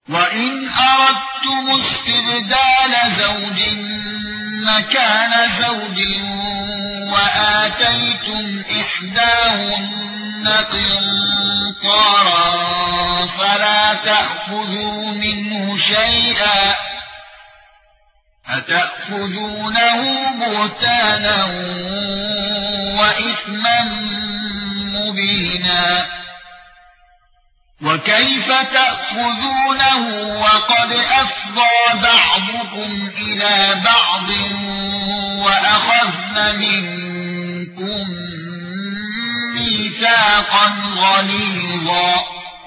وَإِنْ أَرَدتُّمُ اسْتِبْدَالَ زَوْجٍ مَكَانَ زَوْجٍ وَآتَيْتُمْ إِحْدَاهُنَّ قِنطَارًا فَلَا تَأْخُذُوا مِنْهُ شَيْئًا أَتَأْخُذُونَهُ بُهْتَانًا وَإِثْمًا مُبِينًا وَكَيْفَ تَأْخُذُونَهُ وَقَدْ أَفْضَى بَعْضُكُمْ إِلَى بَعْضٍ وَأَخَذْنَ مِنكُم مِّيثَاقًا غَلِيظًا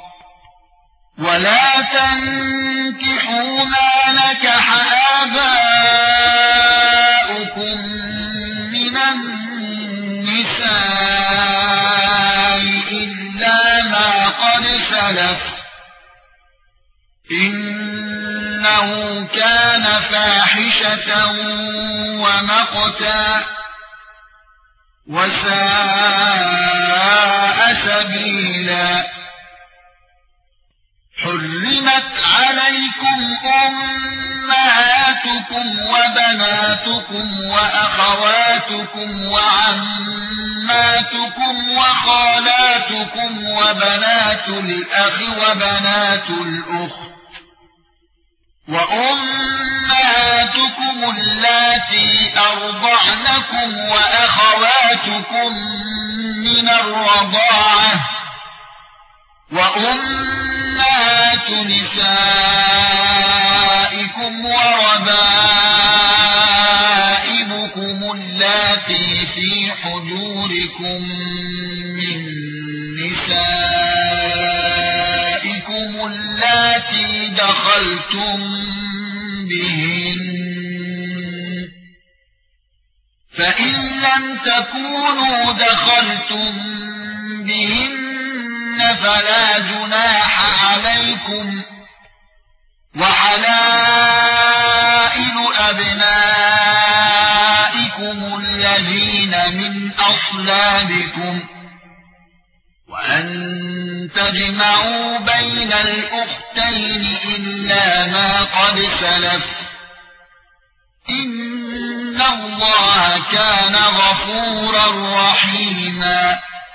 وَلَا تَنكِحُوا مَا نَكَحَ آبَاؤُكُم مِّنَ النِّسَاءِ إِلَّا مَا قَدْ سَلَفَ إِنَّهُ كَانَ فَاحِشَةً وَمَقْتًا وَسَاءَ سَبِيلًا حُرِّمَتْ عَلَيْكُمْ أُمَّهَاتُكُمْ وَبَنَاتُكُمْ وَأَخَوَاتُكُمْ وَعَمَّاتُكُمْ وَخَالَاتُكُمْ وَبَنَاتُ الْأَخِ وَبَنَاتُ الْأُخْتِ وَأُمَّهَاتُكُمُ اللَّاتِي أَرْضَعْنَكُمْ وَأَخَوَاتُكُمْ مِنَ الرَّضَاعَةِ وَأُمَّهَاتُ نِسَائِكُمْ وَرَبَائِبُكُمُ اللَّاتِي فِي حُجُورِكُم مِّن نِّسَائِكُمُ اللَّاتِي دَخَلْتُم بِهِنَّ فَإِن لَّمْ تَكُونُوا دَخَلْتُم بِهِنَّ فَلَا جُنَاحَ عَلَيْكُمْ وَحَلَائِلُ أَبْنَائِكُمُ الَّذِينَ مِنْ أَصْلَابِكُمْ وَأَن تَجْمَعُوا بَيْنَ الْأُخْتَيْنِ إِلَّا مَا قَدْ سَلَفَ إِنَّ اللَّهَ كَانَ غَفُورًا رَّحِيمًا